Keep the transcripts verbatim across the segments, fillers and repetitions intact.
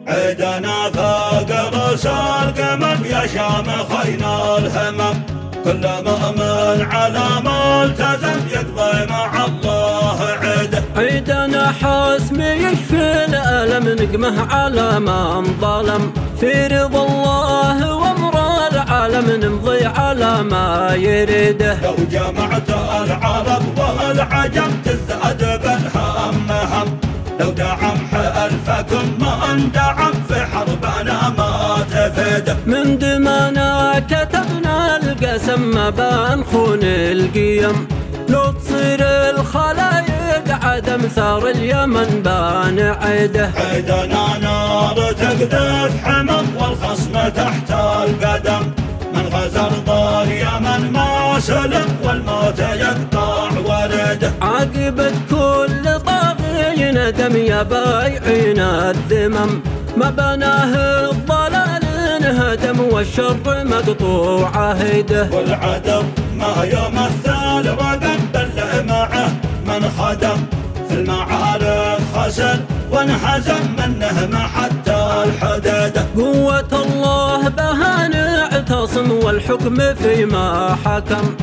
عيدنا فوق رؤوس القمم يا شامخين الهمم، كل مؤمن على ملتزم يقضي مع الله عيده. عيدنا حسم يشفي الألم نقمه على من ظلم، في رضا الله وامر العالم نمضي على ما يريده. لو جمعت العرب والعجم تزداد بالهم هم، لو دعم حلفكم من دعم في حربنا ما تفيده. من دمنا كتبنا القسم ما بنخون القيم، لو تصير الخلايق عدم ثار اليمن بنعيده. عيدنا نار تقذف حمم والخصم تحت القدم، من غزا ارض اليمن ما سلم والموت يقطع ورده. عاقبة كل طاغي ندم يا بايعين الذمم، ما بناه الضلال انهدم والشر مقطوع عهده. والعدم ما يمثل رقم بل معه من خدم، في المعارك خسر وانهزم منه حتى الحديده. قوة الله بها نعتصم والحكم فيما حكم،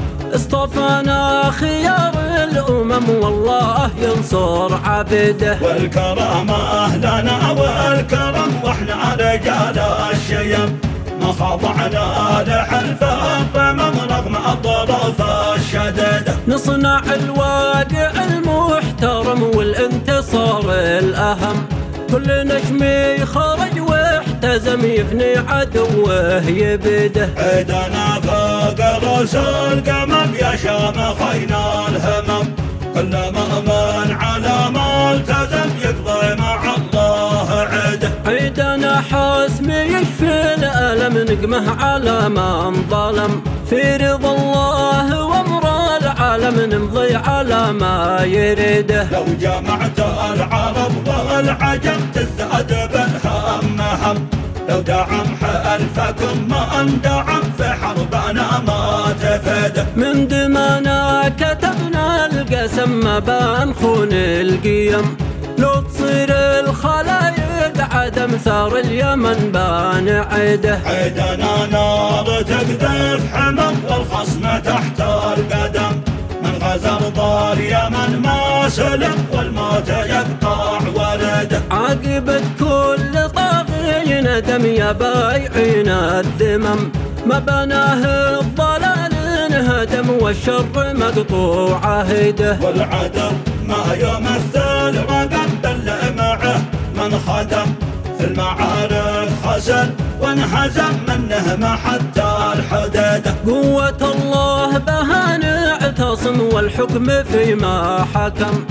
اصطفانا خيار الأمم والله ينصر عبده. والكرامة لنا والكرم واحنا رجال الشيم، ما خضعنا لحلف الضمم رغم الظروف الشديدة. نصنع الواقع المحترم والانتصار الأهم، كل نجم خرج واحتزم يفني عدوه يبده. عيدنا فوق رؤوس القمم يا شامخين الهمم، كل مؤمن على ملتزم يقضي مع الله عيده. عيدنا حسم يشفي الألم نقمه على من ظلم، في رضا الله وامر العالم نمضي على ما يريده. لو جمعت العرب والعجم تزداد بالهم هم، لو دعم حلفكم من دعم في حربنا ما تفيده. من دمنا كتبنا القسم ما بنخون القيم، لو تصير الخلايق عدم ثار اليمن بنعيده. عيدنا نار تقذف حمم والخصم تحت القدم، من غزا ارض اليمن ما سلم والموت يقطع ورده. عاقبة كل طاغي ندم يا بايعين الذمم، ما بناه الضلال انهدم والشر مقطوع عهده. والعدم ما يمثل رقم بل معه من خدم، في المعارك خسر وانهزم منه حتى الحديده. قوة الله بها نعتصم والحكم فيما حكم،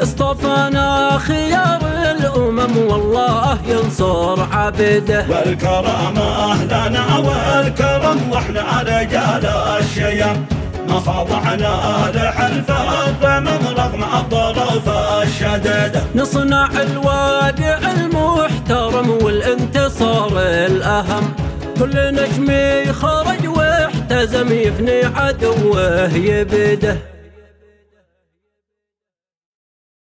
اصطفانا خيار الأمم والله ينصر عبده. والكرامة لنا والكرم واحنا رجال الشيم، ما خضعنا لحلف الضمم رغم الظروف الشديدة. نصنع الواقع المحترم والانتصار الأهم، كل نجم خرج واحتزم يفني عدوه يبده.